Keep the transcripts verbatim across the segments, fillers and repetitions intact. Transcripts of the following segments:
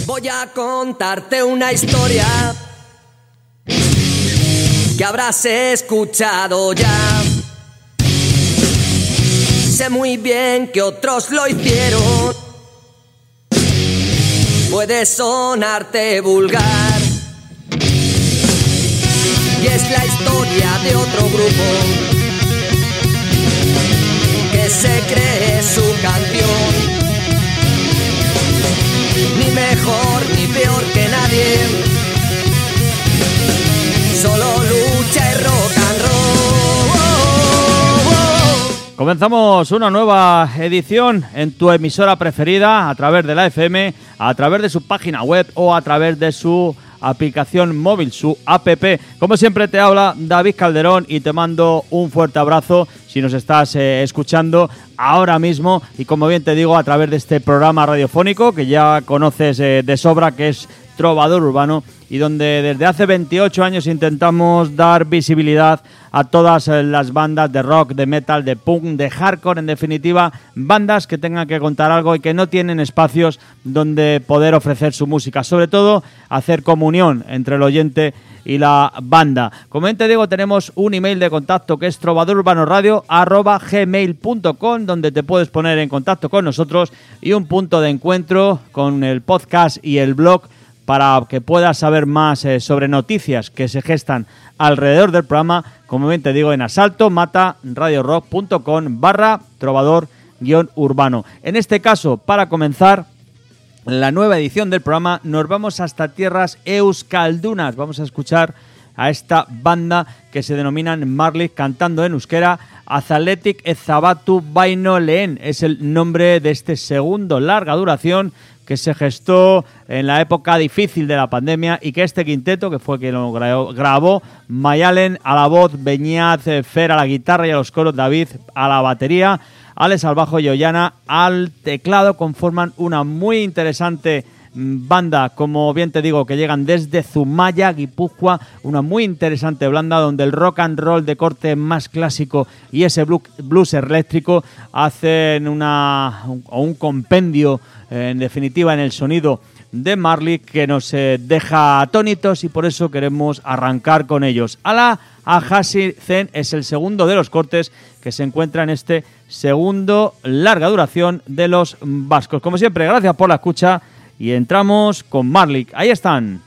Voy a contarte una historia que habrás escuchado ya. Sé muy bien que otros lo hicieron. Puede sonarte vulgar y es la historia de otro grupo que se cree su canción. Ni mejor ni peor que nadie, solo lucha y rock and roll. Comenzamos una nueva edición en tu emisora preferida, a través de la F M, a través de su página web o a través de su aplicación móvil, su app. Como siempre te habla David Calderón y te mando un fuerte abrazo si nos estás eh, escuchando ahora mismo, y como bien te digo, a través de este programa radiofónico que ya conoces eh, de sobra, que es Trovador Urbano, y donde desde hace veintiocho años intentamos dar visibilidad a todas las bandas de rock, de metal, de punk, de hardcore, en definitiva, bandas que tengan que contar algo y que no tienen espacios donde poder ofrecer su música, sobre todo hacer comunión entre el oyente y la banda. Como bien te digo, tenemos un email de contacto que es trovadorurbanoradio arroba gmail punto com, donde te puedes poner en contacto con nosotros, y un punto de encuentro con el podcast y el blog para que puedas saber más eh, sobre noticias que se gestan alrededor del programa, como bien te digo, en asalto mata radio rock punto com barra trovador guión urbano. En este caso, para comenzar la nueva edición del programa, nos vamos hasta tierras euskaldunas. Vamos a escuchar a esta banda que se denominan Marlik, cantando en euskera. Azaletik ezabatu baino lehen es el nombre de este segundo larga duración que se gestó en la época difícil de la pandemia, y que este quinteto, que fue quien lo grabó, Mayalen a la voz, Beñat, Fer a la guitarra y a los coros, David a la batería, Alex al bajo y Ollana al teclado, conforman una muy interesante banda, como bien te digo, que llegan desde Zumaya, Guipúzcoa, una muy interesante banda donde el rock and roll de corte más clásico y ese blues eléctrico hacen una un, un compendio, eh, en definitiva, en el sonido de Marlik, que nos eh, deja atónitos, y por eso queremos arrancar con ellos. Ala Ahasi Zen es el segundo de los cortes que se encuentra en este segundo larga duración de los vascos. Como siempre, gracias por la escucha y entramos con Marlik. Ahí están.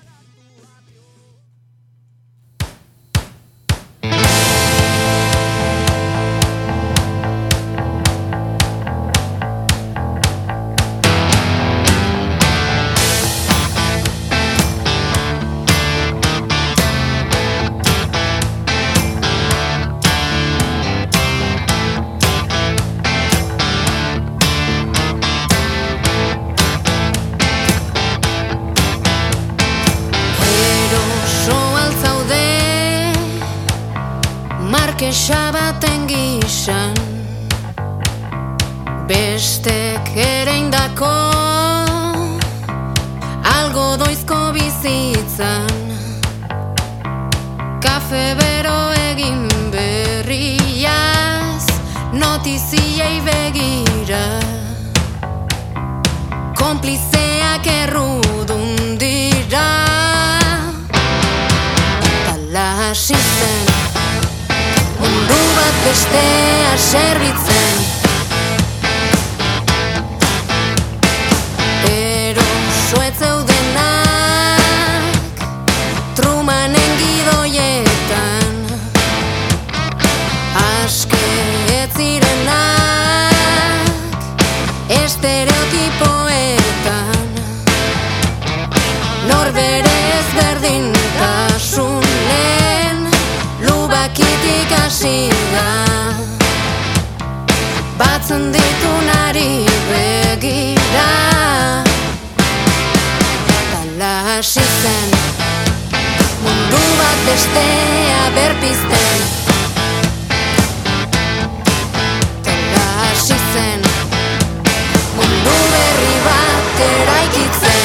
Sabaten gizan bestek ere indako algodoizko bizitzan kafe bero egin berriaz notiziei begira konplizeak errudun dira tala hasi zen mundu bat bestea zerbitzen, eroso ez zeudenak Trumanen gidoietan, aske ez zirenak estereotipoetan, norbere ezberdintasunen lubakitik hasiga, batzen ditu nari begira, tala hasi zen mundu bat bestea berpizten, tala hasi zen mundu berri bat eraikitzen.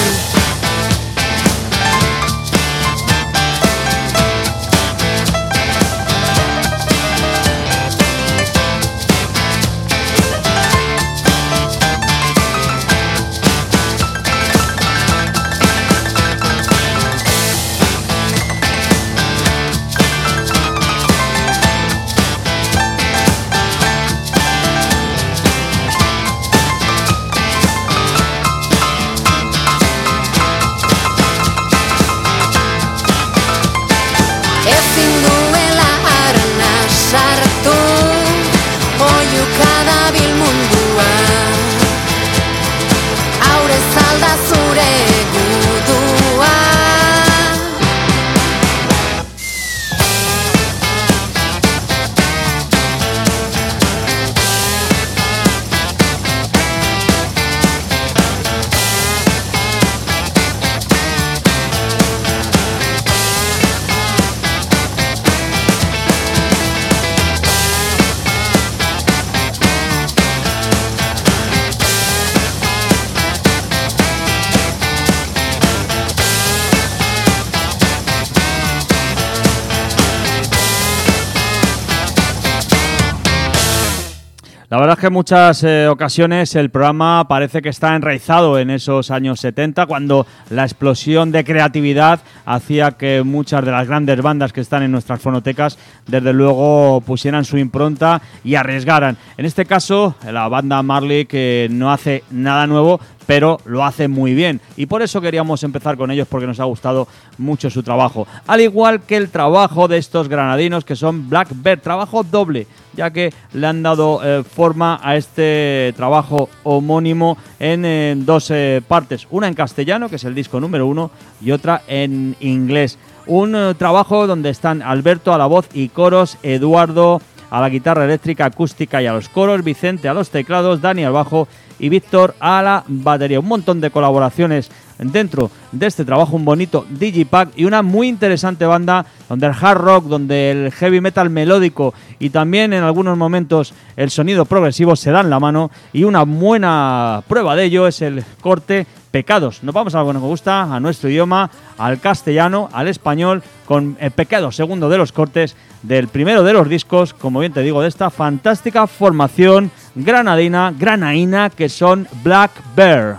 La verdad es que en muchas eh, ocasiones el programa parece que está enraizado en esos años setenta, cuando la explosión de creatividad hacía que muchas de las grandes bandas que están en nuestras fonotecas, desde luego, pusieran su impronta y arriesgaran. En este caso, la banda Marley, que no hace nada nuevo, pero lo hace muy bien, y por eso queríamos empezar con ellos, porque nos ha gustado mucho su trabajo, al igual que el trabajo de estos granadinos que son Blackbird, trabajo doble, ya que le han dado eh, forma a este trabajo homónimo en, en dos eh, partes, una en castellano, que es el disco número uno, y otra en inglés. Un eh, trabajo donde están Alberto a la voz y coros, Eduardo a la guitarra eléctrica, acústica y a los coros, Vicente a los teclados, Dani al bajo y Víctor a la batería. Un montón de colaboraciones dentro de este trabajo, un bonito digipack y una muy interesante banda donde el hard rock, donde el heavy metal melódico y también en algunos momentos el sonido progresivo se dan la mano, y una buena prueba de ello es el corte Pecados. Nos vamos a algo que nos gusta, a nuestro idioma, al castellano, al español, con el Pecados, segundo de los cortes del primero de los discos, como bien te digo, de esta fantástica formación granadina, granaína, que son Blackbird.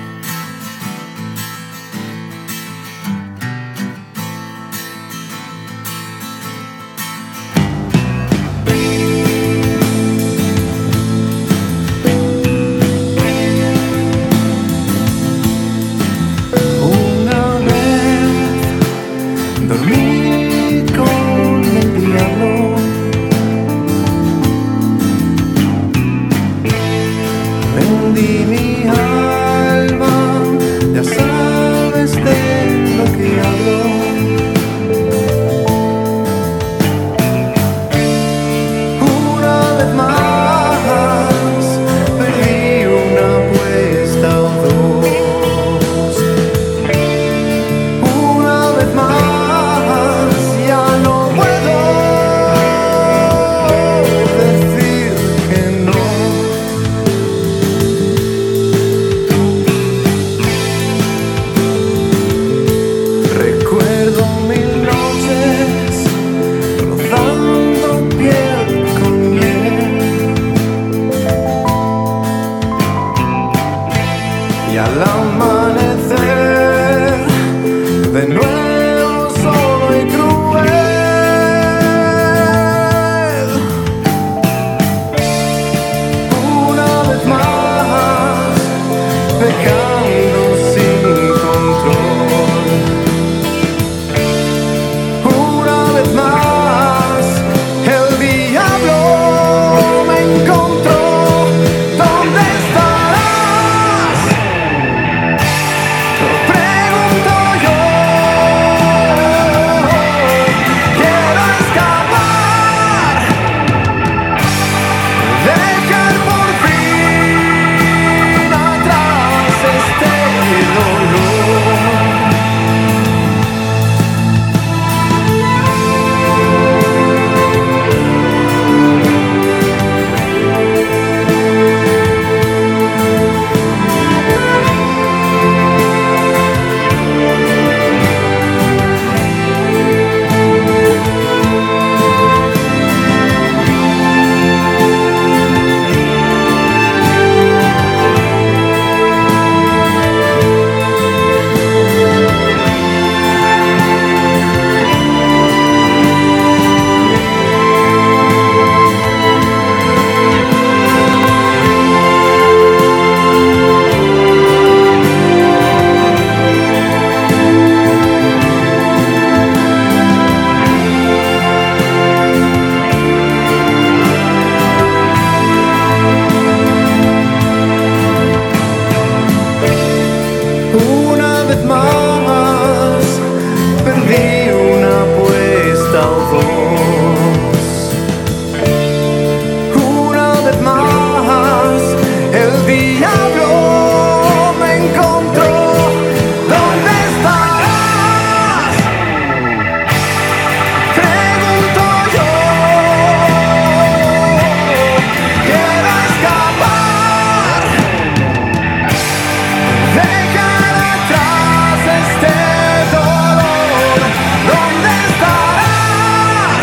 Vendí mi alma, ya sabes de lo que hablo. Una vez más perdí una apuesta o dos. Una vez más ya no puedo decir que no. Recuerdo mil noches rozando piel con miel, y al amanecer de nuevo solo y cruel. Una vez más pecando sin control. Una vez más el diablo me encontró. ¿Dónde estarás? Lo pregunto yo. Quiero escapar, dejar por fin atrás este dolor. Una vez más perdí una apuesta o dos. Una vez más el diablo me encontró. ¿Dónde estarás? Pregunto yo. Quiero escapar, dejar atrás este dolor. ¿Dónde estarás?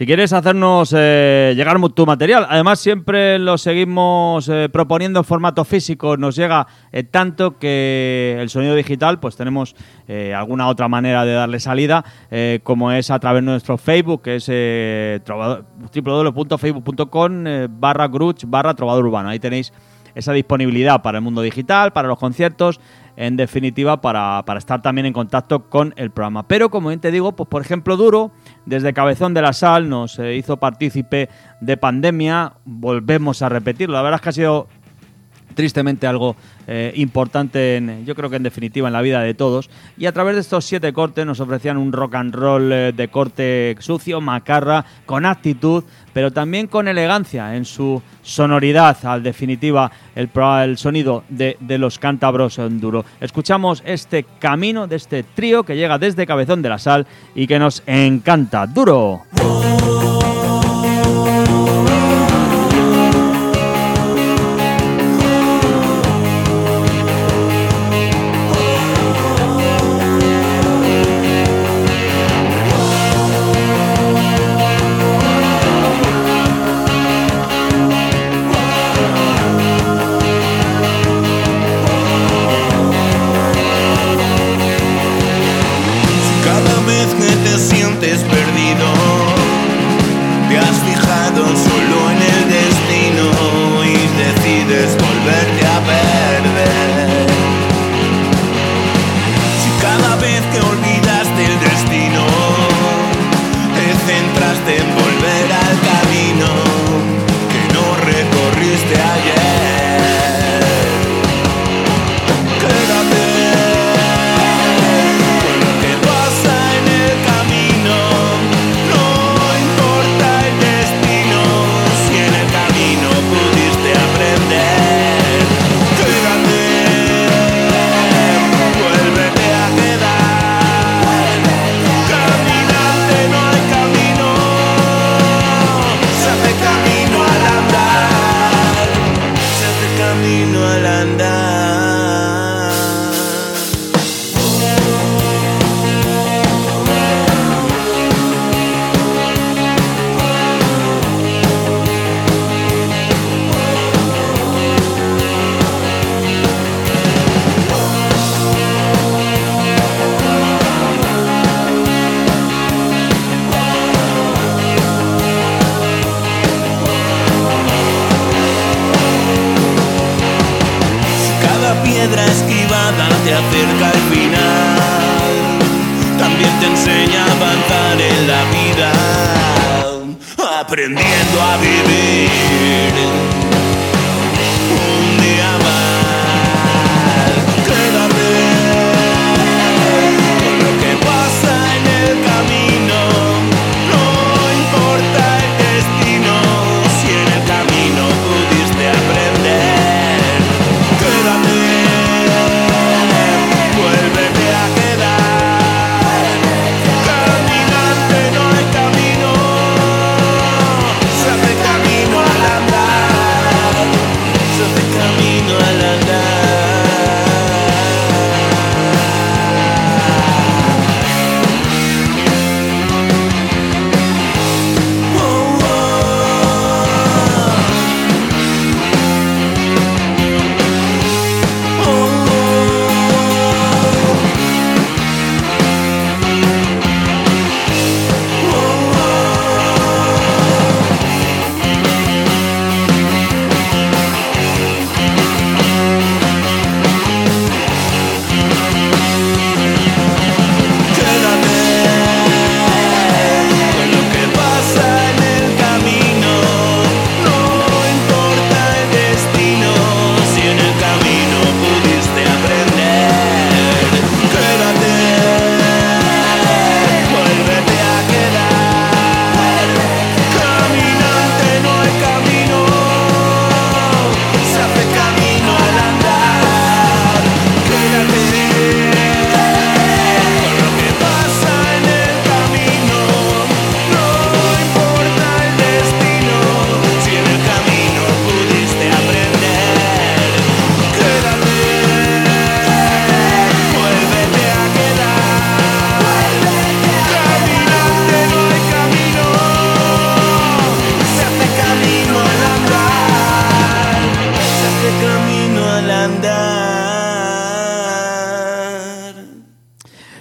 Si quieres hacernos eh, llegar tu material, además siempre lo seguimos eh, proponiendo en formato físico, nos llega eh, tanto que el sonido digital, pues tenemos eh, alguna otra manera de darle salida, eh, como es a través de nuestro Facebook, que es eh, doble u doble u doble u punto facebook punto com eh, barra Gruch barra Trovador Urbano. Ahí tenéis esa disponibilidad para el mundo digital, para los conciertos, en definitiva para, para estar también en contacto con el programa. Pero como bien te digo, pues por ejemplo Duro, desde Cabezón de la Sal, nos eh, hizo partícipe de Pandemia, volvemos a repetirlo, la verdad es que ha sido tristemente algo eh, importante, en, yo creo que en definitiva en la vida de todos, y a través de estos siete cortes nos ofrecían un rock and roll eh, de corte sucio, macarra, con actitud, pero también con elegancia en su sonoridad, al definitiva el, el sonido de, de los cántabros en Duro. Escuchamos este camino de este trío que llega desde Cabezón de la Sal y que nos encanta. Duro. Aprendiendo a vivir un día más. Quédate con lo que pasa en el camino. No importa el destino, si en el camino pudiste aprender. Quédate, vuélvete a quedar. Caminante no hay camino. Camino al andar.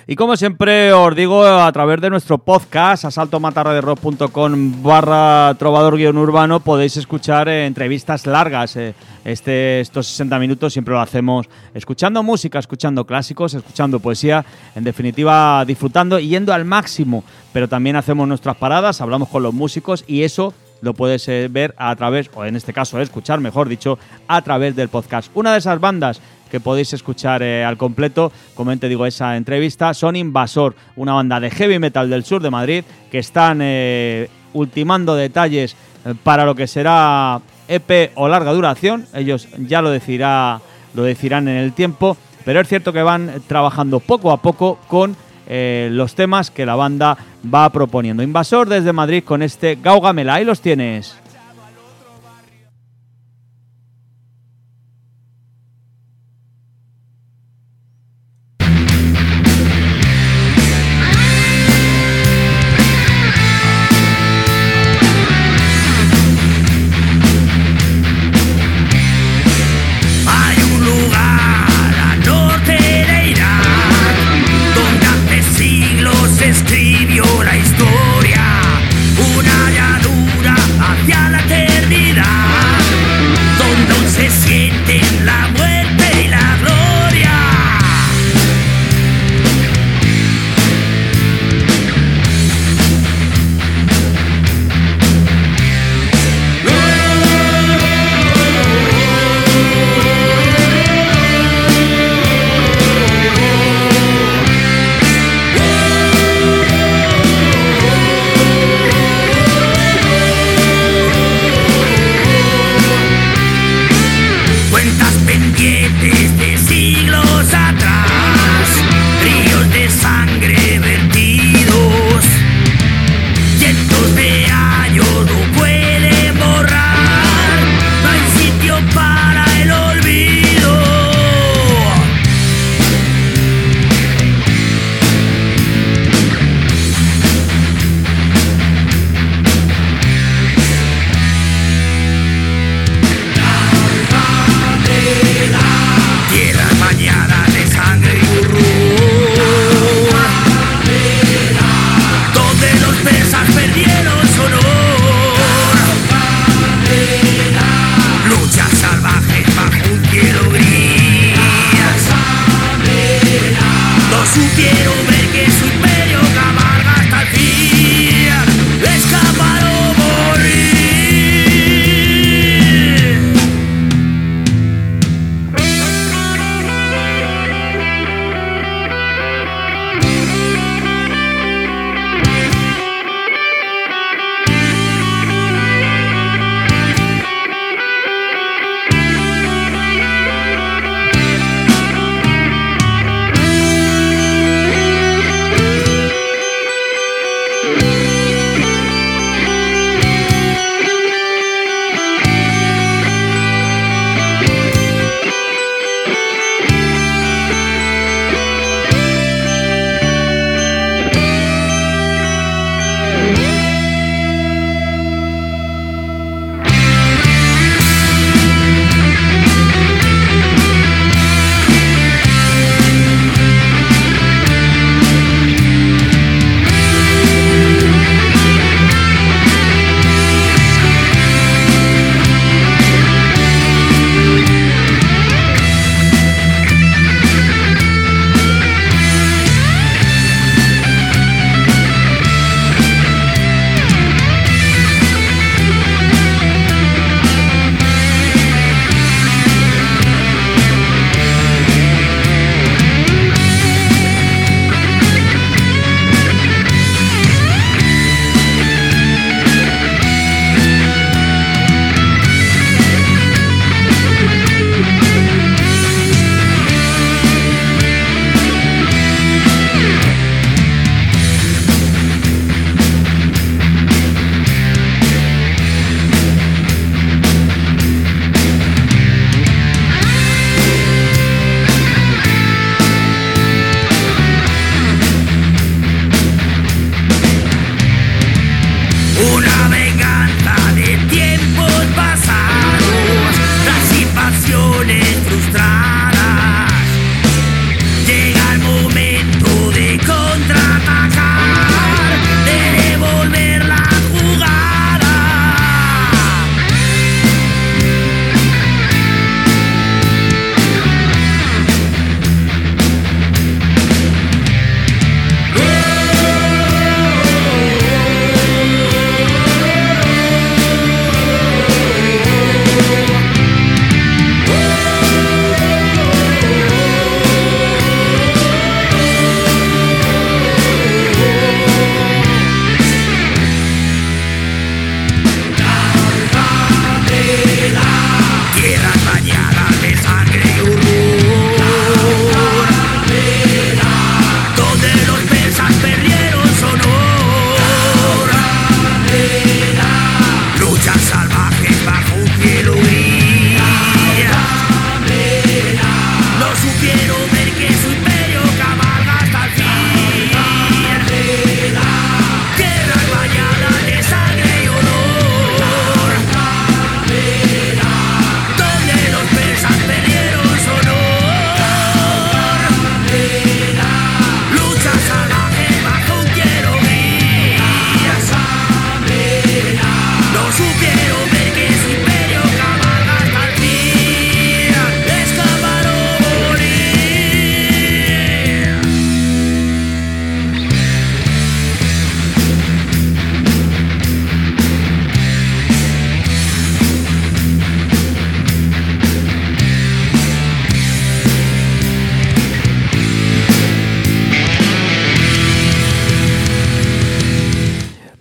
Y como siempre os digo, a través de nuestro podcast, asaltomatarradiorock.com barra trovador guión urbano, podéis escuchar eh, entrevistas largas. Eh, este, estos sesenta minutos siempre lo hacemos escuchando música, escuchando clásicos, escuchando poesía, en definitiva disfrutando y yendo al máximo. Pero también hacemos nuestras paradas, hablamos con los músicos y eso lo puedes eh, ver a través, o en este caso escuchar, mejor dicho, a través del podcast. Una de esas bandas que podéis escuchar eh, al completo, como te digo, esa entrevista, son Invasor, una banda de heavy metal del sur de Madrid que están eh, ultimando detalles eh, para lo que será E P o larga duración. Ellos ya lo decidirá, lo decidirán en el tiempo, pero es cierto que van trabajando poco a poco con eh, los temas que la banda va proponiendo. Invasor desde Madrid con este Gaugamela, ahí los tienes. Escribió la historia, una llanura hacia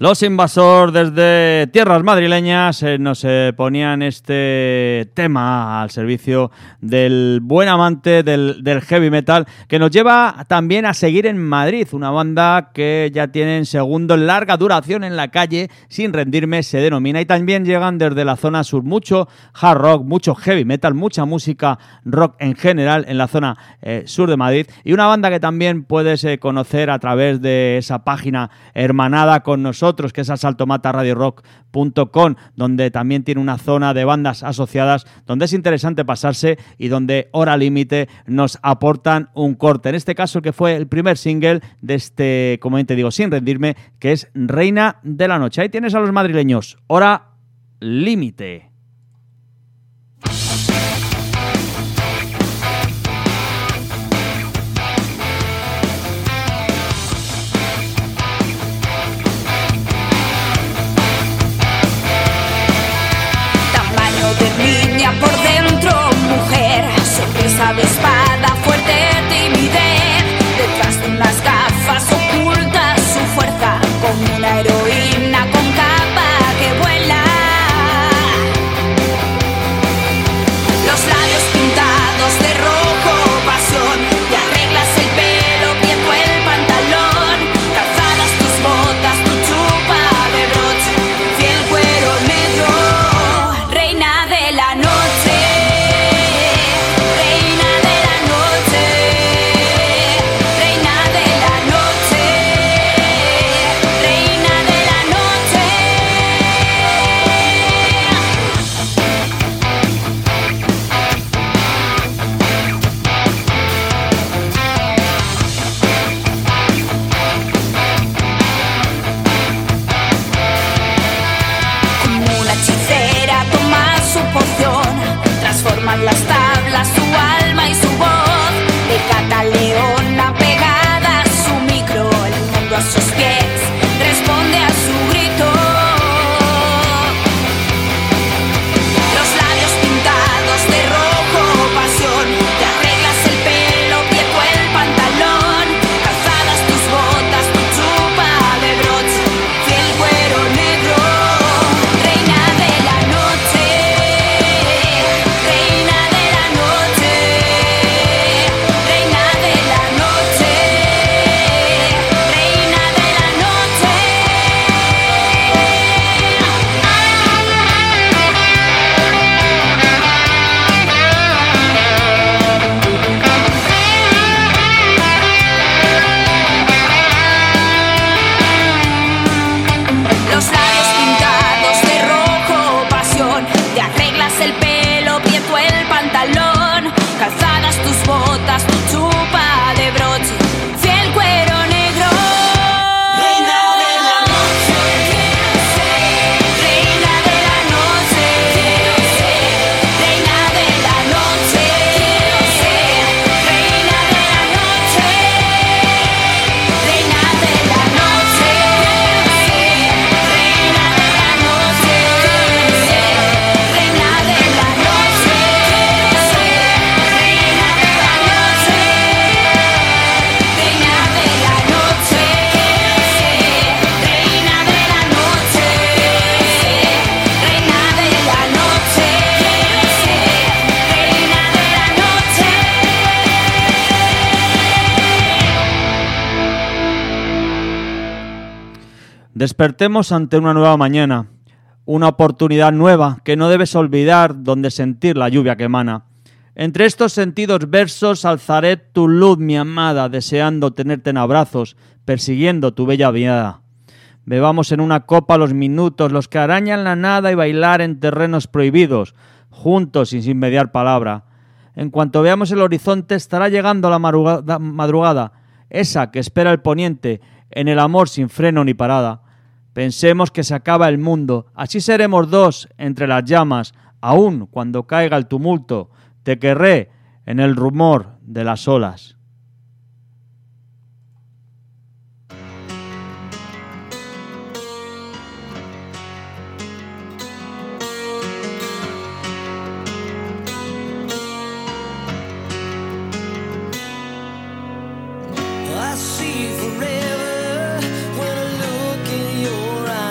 Los Invasor desde tierras madrileñas eh, nos eh, ponían este tema al servicio del buen amante del, del heavy metal, que nos lleva también a seguir en Madrid, una banda que ya tiene en segundo larga duración en la calle, Sin Rendirme se denomina, y también llegan desde la zona sur mucho hard rock, mucho heavy metal, mucha música rock en general en la zona eh, sur de Madrid, y una banda que también puedes eh, conocer a través de esa página hermanada con nosotros, que es asalto mata radio rock punto com, donde también tiene una zona de bandas asociadas donde es interesante pasarse y donde Hora Límite nos aportan un corte. En este caso, el que fue el primer single de este, como bien te digo, Sin Rendirme, que es Reina de la Noche. Ahí tienes a los madrileños, Hora Límite. Niña por dentro, mujer, sonrisa avispada, fuerte timidez. Detrás de unas gafas oculta su fuerza, como una heroína con capa que vuela. Los labios pintados de rojo, pasión, te arreglas el pelo, viendo el pantalón, calzadas tus botas, tu chupa de broche, fiel cuero negro. Reina de la noche, reina de la noche, reina de la noche, reina de la noche. Como una hechicera toma su poción, transforman las tablas, su alma y su voz. De cataleona pegada a su micro, el mundo a sus pies responde a su grito. Los labios pintados de rojo, pasión, te arreglas el pelo, viejo el pantalón, calzadas tus botas, tu chupa de broche, fiel cuero negro. Reina de la noche, reina de la noche, reina de la noche, reina de la noche. Los labios pintados de rojo, pasión, te arreglas el pelo, viejo el pantalón, calzadas tus botas, tu chupa de broche, fiel cuero negro. Reina de la noche, reina de la noche, reina de la noche, reina de la noche, reina de la noche, reina de la noche, reina de la noche, reina de la noche, reina de la noche, reina de la noche, reina de la noche, reina de la noche. Despertemos ante una nueva mañana, una oportunidad nueva que no debes olvidar, donde sentir la lluvia que emana. Entre estos sentidos versos alzaré tu luz, mi amada, deseando tenerte en abrazos, persiguiendo tu bella mirada. Bebamos en una copa los minutos, los que arañan la nada, y bailar en terrenos prohibidos, juntos y sin mediar palabra. En cuanto veamos el horizonte, estará llegando la madrugada, madrugada, esa que espera el poniente, en el amor sin freno ni parada. Pensemos que se acaba el mundo, así seremos dos entre las llamas, aun cuando caiga el tumulto, te querré en el rumor de las olas. I see forever when I look in your eyes.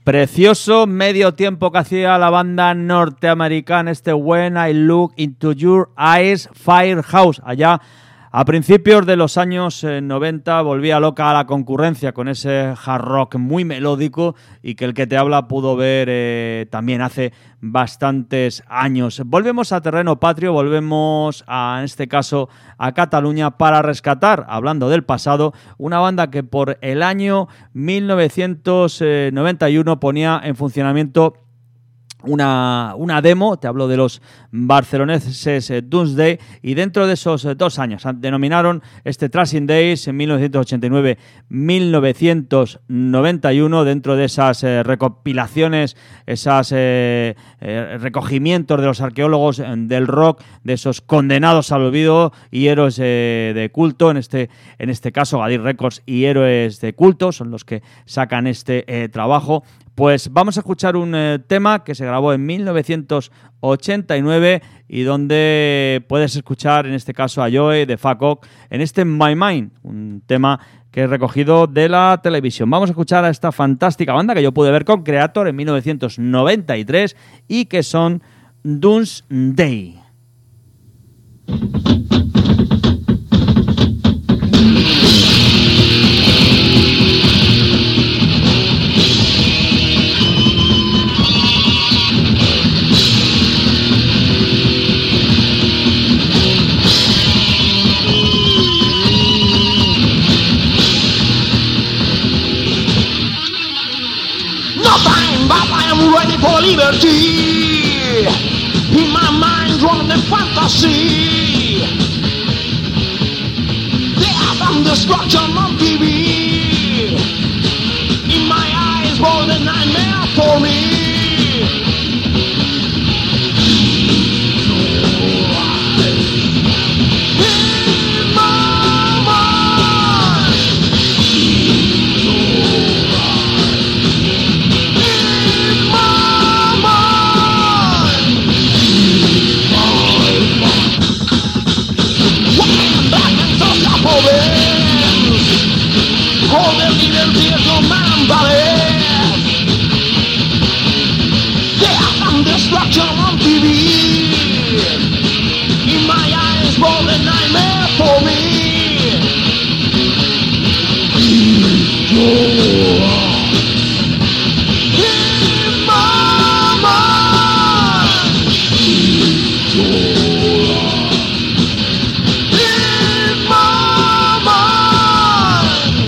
Precioso medio tiempo que hacía la banda norteamericana, este When I Look Into Your Eyes, Firehouse, allá a principios de los años eh, noventa. Volvía loca a la concurrencia con ese hard rock muy melódico y que el que te habla pudo ver eh, también hace bastantes años. Volvemos a terreno patrio, volvemos a, en este caso a Cataluña, para rescatar, hablando del pasado, una banda que por el año mil novecientos noventa y uno ponía en funcionamiento Una, una demo. Te hablo de los barceloneses eh, Doomsday, y dentro de esos eh, dos años denominaron este Trashing Days en mil novecientos ochenta y nueve a mil novecientos noventa y uno, dentro de esas eh, recopilaciones, esos eh, eh, recogimientos de los arqueólogos eh, del rock, de esos condenados al olvido y héroes eh, de culto, en este, en este caso Gadir Records y Héroes de Culto son los que sacan este eh, trabajo. Pues vamos a escuchar un eh, tema que se grabó en mil novecientos ochenta y nueve y donde puedes escuchar en este caso a Joey de Fuck Off en este My Mind, un tema que he recogido de la televisión. Vamos a escuchar a esta fantástica banda que yo pude ver con Creator en mil novecientos noventa y tres y que son Doomsday. But I am ready for liberty. In my mind run the fantasy. Death and destruction on T V. In my eyes born a nightmare for me. In my mind. All the liberty of man body. Death and destruction on T V. In my eyes, more than nightmare for me. In my mind. In my mind.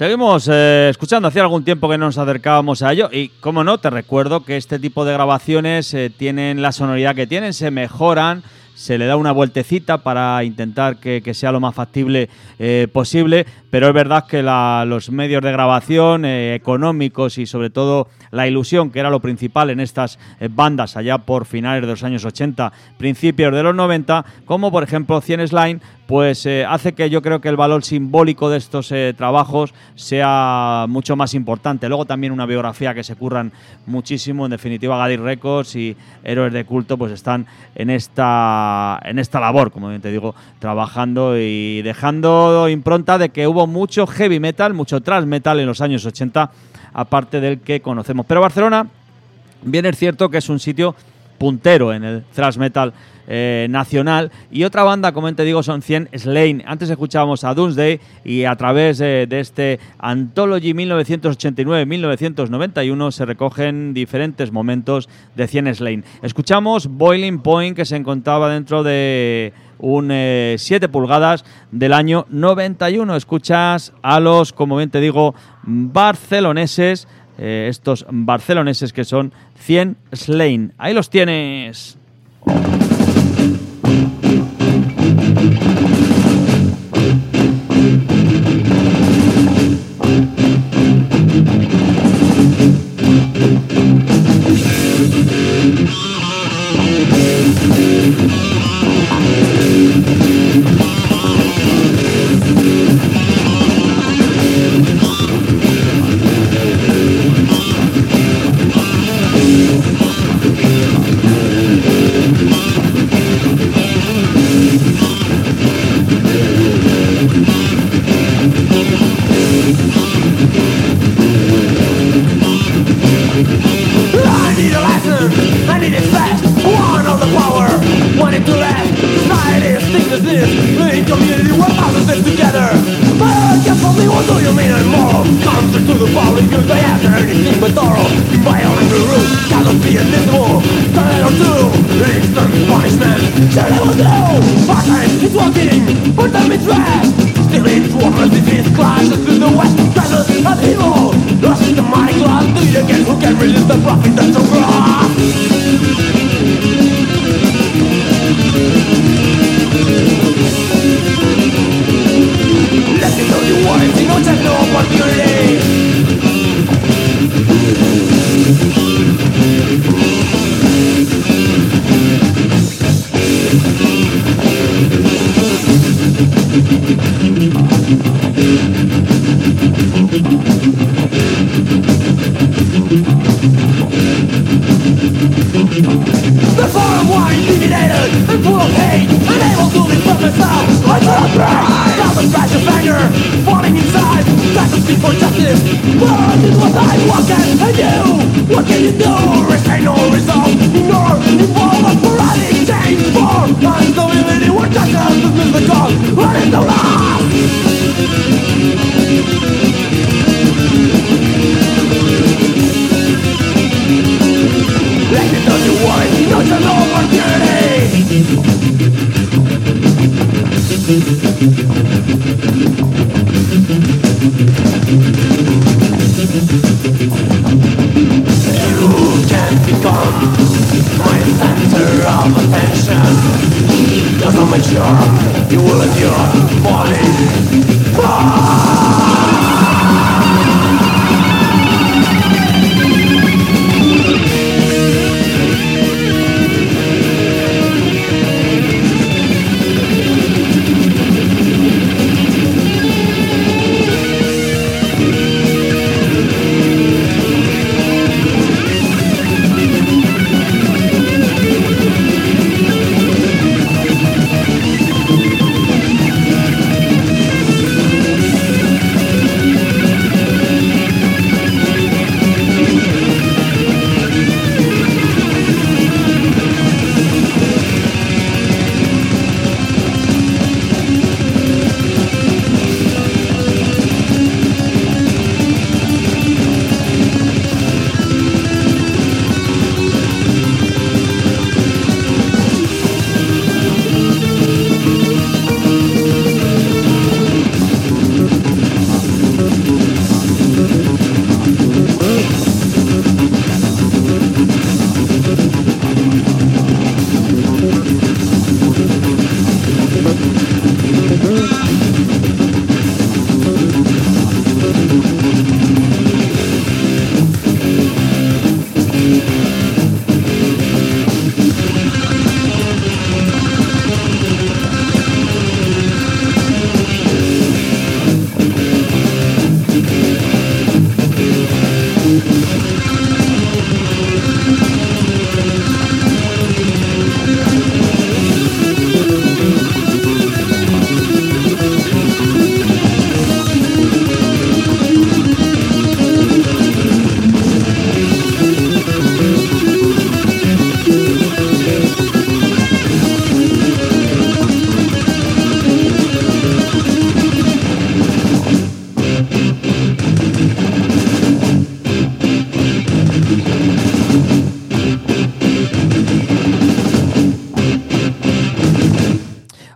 Seguimos eh, escuchando, hacía algún tiempo que no nos acercábamos a ello y, como no, te recuerdo que este tipo de grabaciones eh, tienen la sonoridad que tienen, se mejoran, se le da una vueltecita para intentar que, que sea lo más factible eh, posible, pero es verdad que la, los medios de grabación eh, económicos y sobre todo la ilusión, que era lo principal en estas eh, bandas allá por finales de los años ochenta, principios de los noventa, como por ejemplo cien Slime, pues eh, hace que yo creo que el valor simbólico de estos eh, trabajos sea mucho más importante. Luego también una biografía que se curran muchísimo. En definitiva, Gadir Records y Héroes de Culto pues están en esta, en esta labor, como bien te digo, trabajando y dejando impronta de que hubo mucho heavy metal, mucho thrash metal en los años ochenta, aparte del que conocemos. Pero Barcelona, bien es cierto que es un sitio puntero en el thrash metal eh, nacional, y otra banda, como te digo, son cien Slane. Antes escuchábamos a Doomsday y a través eh, de este Anthology mil novecientos ochenta y nueve mil novecientos noventa y uno se recogen diferentes momentos de cien Slane. Escuchamos Boiling Point, que se encontraba dentro de un eh, siete pulgadas del año noventa y uno. Escuchas a los, como bien te digo, barceloneses, eh, estos barceloneses que son cien Slane. Ahí los tienes.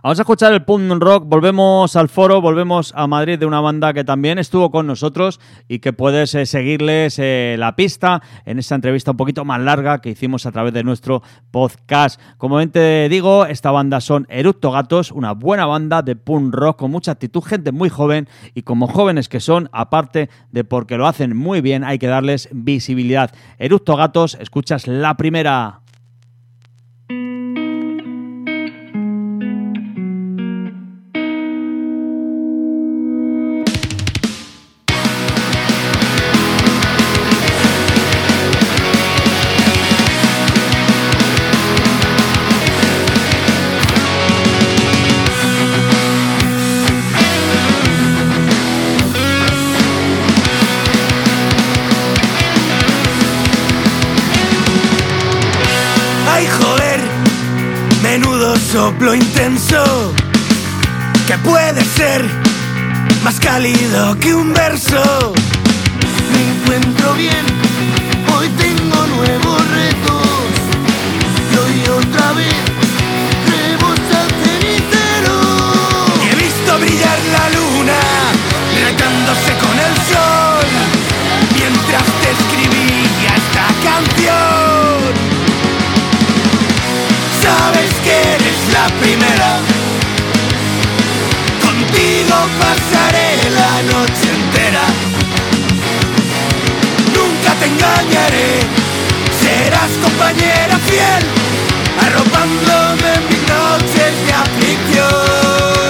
Vamos a escuchar el punk rock, volvemos al foro, volvemos a Madrid de una banda que también estuvo con nosotros y que puedes eh, seguirles eh, la pista en esa entrevista un poquito más larga que hicimos a través de nuestro podcast. Como bien te digo, esta banda son Eructo Gatos, una buena banda de punk rock con mucha actitud, gente muy joven, y como jóvenes que son, aparte de porque lo hacen muy bien, hay que darles visibilidad. Eructo Gatos, escuchas la primera. Soplo intenso que puede ser más cálido que un verso. Me encuentro bien, hoy tengo nuevos retos y hoy otra vez rebosa el cenicero. Y he visto brillar la luna retándose con el sol mientras te escribía esta canción. Sabes que eres la primera, contigo pasaré la noche entera. Nunca te engañaré, serás compañera fiel, arropándome en mis noches de aflicción.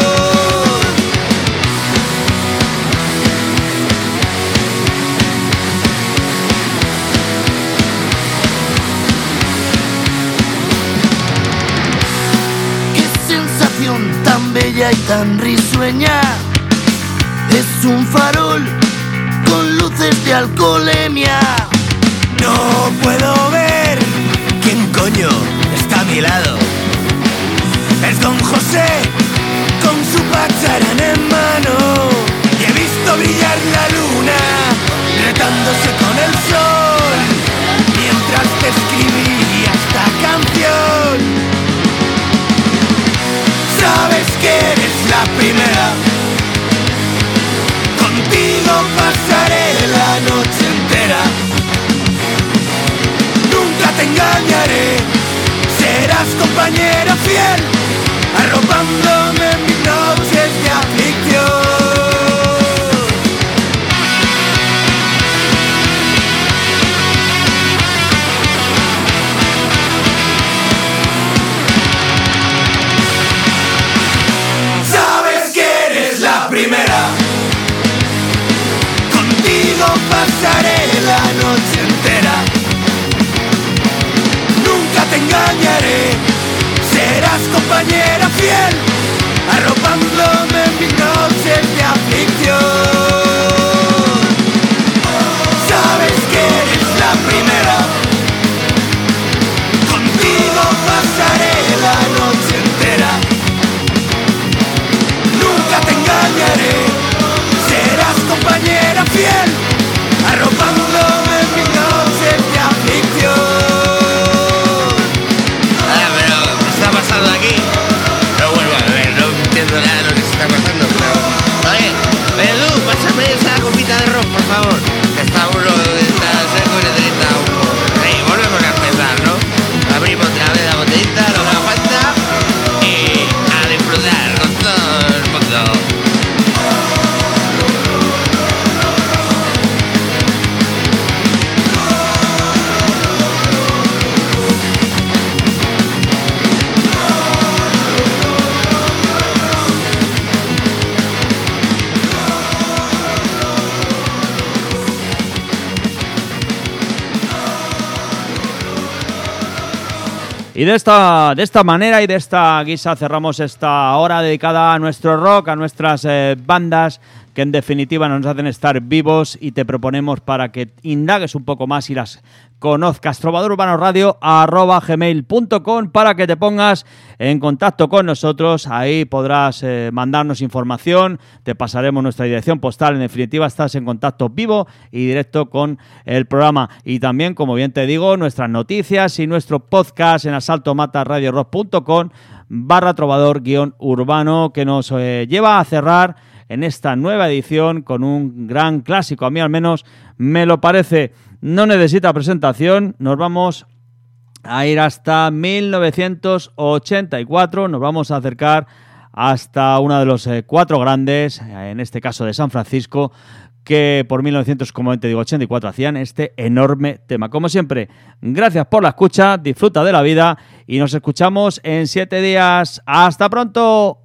Tan bella y tan risueña, es un farol con luces de alcoholemia. No puedo ver quién coño está a mi lado. Es Don José con su pacharán en mano. Y he visto brillar la luna retándose con el sol mientras te escribía esta canción. Sabes que eres la primera, contigo pasaré la noche entera. Nunca te engañaré, serás compañera fiel, arropándome en mis noches de aflicción. Primera, contigo pasaré la noche entera. Nunca te engañaré, serás compañera fiel, arropándome en mis noches de aflicción. Sabes que eres la primera, contigo pasaré la noche entera. Nunca te engañaré, serás compañera fiel, arropándome en mis noches de aflicción. Ah, pero ¿qué está pasando aquí? No vuelvo a ver, no entiendo nada de lo que se está pasando, pero... Oye, Pedro, pásame esa copita de ron, por favor. Que está uno, está seco y necesita un poco. Sí, volvemos a empezar, ¿no? Abrimos otra vez la botellita, lo que falta, y a disfrutar con todo el mundo. Y de esta, de esta manera y de esta guisa cerramos esta hora dedicada a nuestro rock, a nuestras eh, bandas que en definitiva nos hacen estar vivos, y te proponemos para que indagues un poco más y las conozcas. trovador urbano radio arroba gmail punto com para que te pongas en contacto con nosotros. Ahí podrás eh, mandarnos información, te pasaremos nuestra dirección postal. En definitiva, estás en contacto vivo y directo con el programa. Y también, como bien te digo, nuestras noticias y nuestro podcast en asalto mata radio rock punto com, barra trovador guión urbano, que nos eh, lleva a cerrar en esta nueva edición con un gran clásico. A mí al menos me lo parece. No necesita presentación. Nos vamos a ir hasta mil novecientos ochenta y cuatro. Nos vamos a acercar hasta uno de los eh, cuatro grandes, en este caso de San Francisco, que por mil novecientos, como te digo, ochenta y cuatro hacían este enorme tema. Como siempre, gracias por la escucha, disfruta de la vida y nos escuchamos en siete días. ¡Hasta pronto!